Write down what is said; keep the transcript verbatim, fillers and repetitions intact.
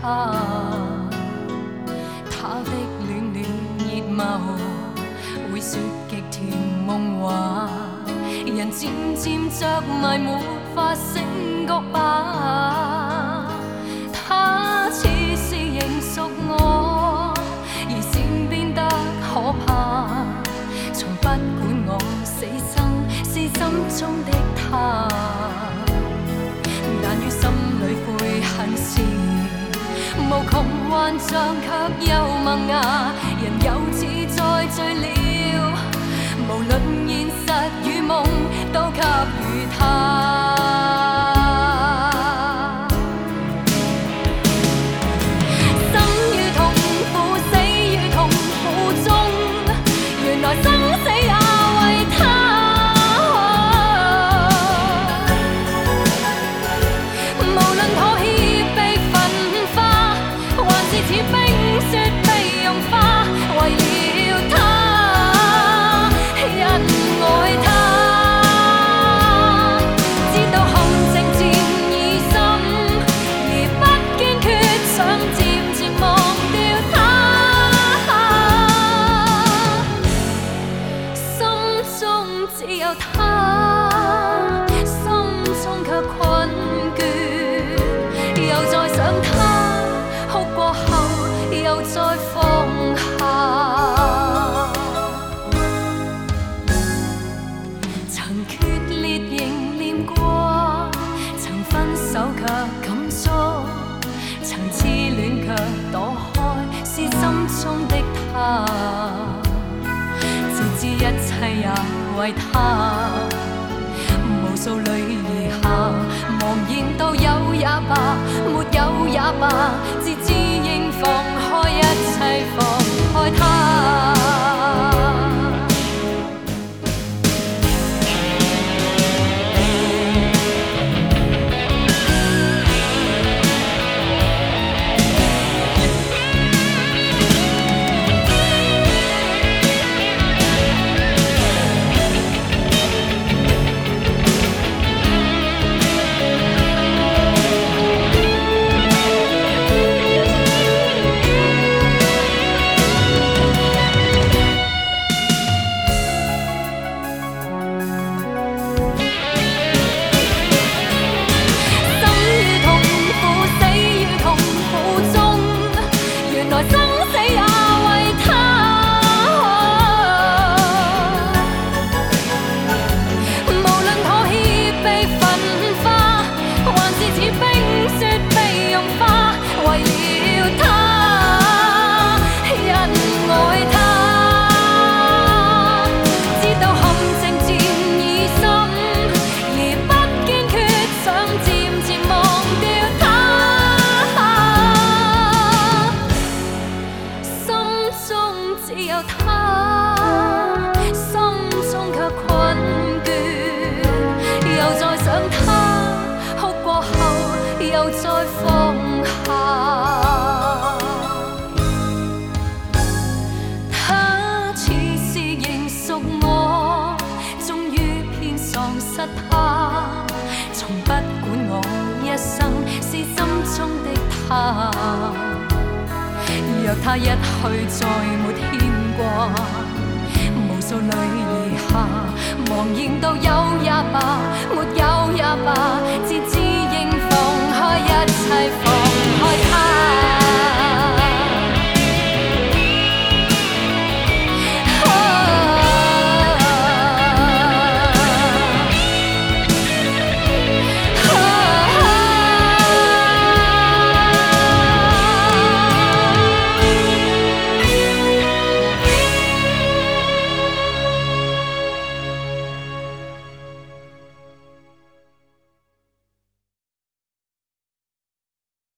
他，他的暖暖熱眸會說極甜夢話，人漸漸着迷沒法醒覺吧。他似是仍屬我，而漸變得可怕。從不管我死生是心中的他，但於心裏悔恨時，無窮幻象卻又萌芽。人又似在醉了，無論現實與夢都給予他。生於痛苦，死於痛苦中，原來生死也為他。無論妥協被焚化，還是似冰雪被融化，為了他，因愛他，知道陷阱漸已深，而不堅決，想漸漸忘掉他。心中只有他，心中卻困倦，又再想他，哭過後又再放下。曾決裂仍念過，曾分手卻敢說，曾痴戀卻躲開，是心中的他。自知一切也為他，無數淚兒下，茫然到有也罷，沒有也罷，自知應放開一切，放開他。又再放下，他似是仍屬我，終於偏喪失他。從不管我一生是心中的他，若他一去再沒牽掛，無數淚兒下，茫然到有也罷，沒有也罷，自知應放開一切。